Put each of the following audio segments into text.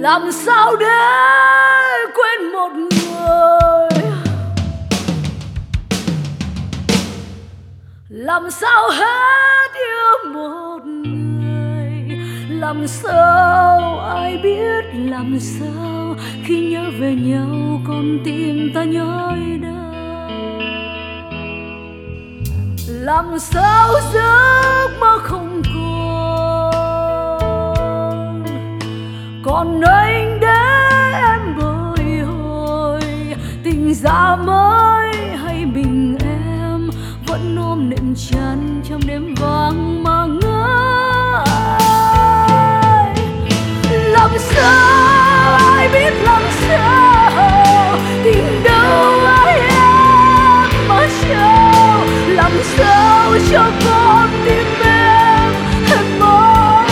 Làm sao để quên một người, làm sao hết yêu một người. Làm sao ai biết, làm sao khi nhớ về nhau con tim ta nhói đau. Làm sao giấc mơ không còn anh để em bồi hồi. Tình ra mới hay mình em vẫn ôm nệm chăn trong đêm vắng mà ngỡ. Làm sao ai biết, làm sao tình đâu ai em mà trao. Làm sao cho con tim em hết mong.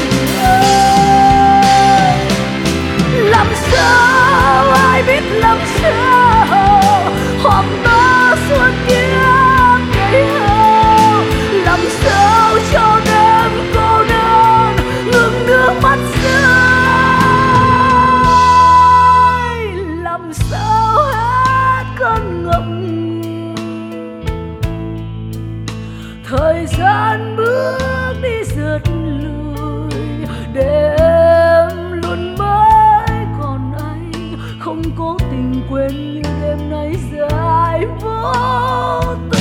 Làm sao ai biết, làm sao hoặc ta suốt kiếp ngày hao. Làm sao cho đêm cô đơn ngừng nước mắt rơi. Làm sao hết cơn ngậm ngùi. Thời gian bước đi rượt lùi để em luôn mãi còn anh. Không cố tình quên như đêm nay dài vô tình.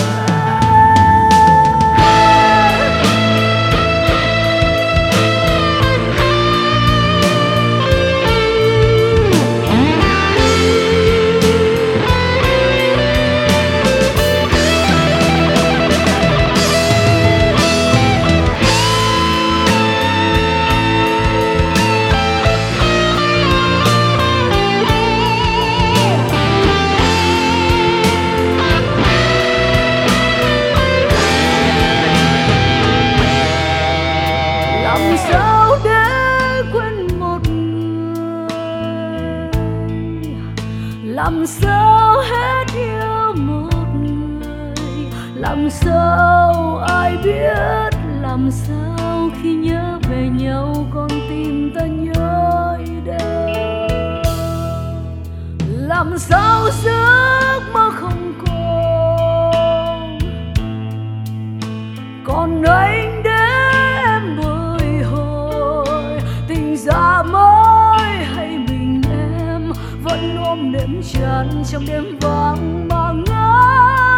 Làm sao hết yêu một người, làm sao ai biết, làm sao khi nhớ về nhau con tim ta nhói đau. Làm sao giấc mơ không còn anh để em bồi hồi. Tình ra mới hay mình em vẫn ôm nệm chăn trong đêm vắng mà ngỡ.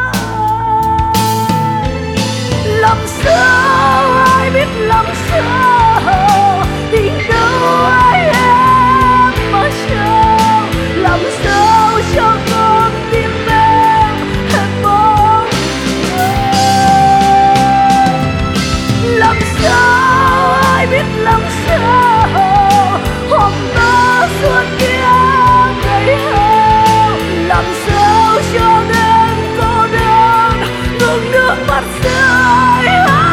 Làm sao ai biết, làm sao tình đâu ai em mà trao. Làm sao cho con tim em hết mong. Làm sao ai biết, làm sao hoặc ta suốt kiếp ngày hao. Làm sao cho đêm cô đơn ngừng nước mắt rơi.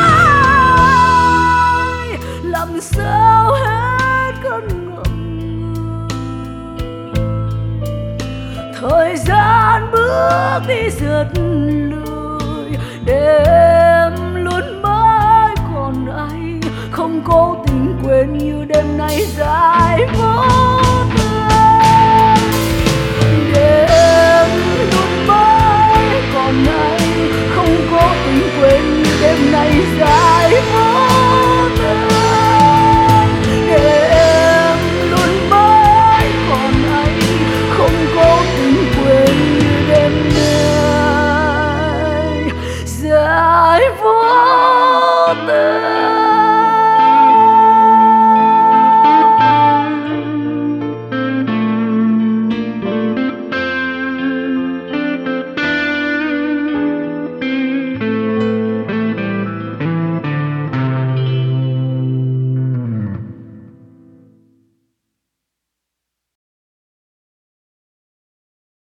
Làm sao hết cơn ngậm ngùi. Thời gian bước đi rượt lùi để em luôn mãi còn anh. Không cố tình quên như đêm nay dài vô tình. Để em luôn mãi còn anh. Không cố tình quên như đêm nay dài vô tình. Để em luôn mãi còn anh. Không cố tình quên như đêm nay dài vô tình.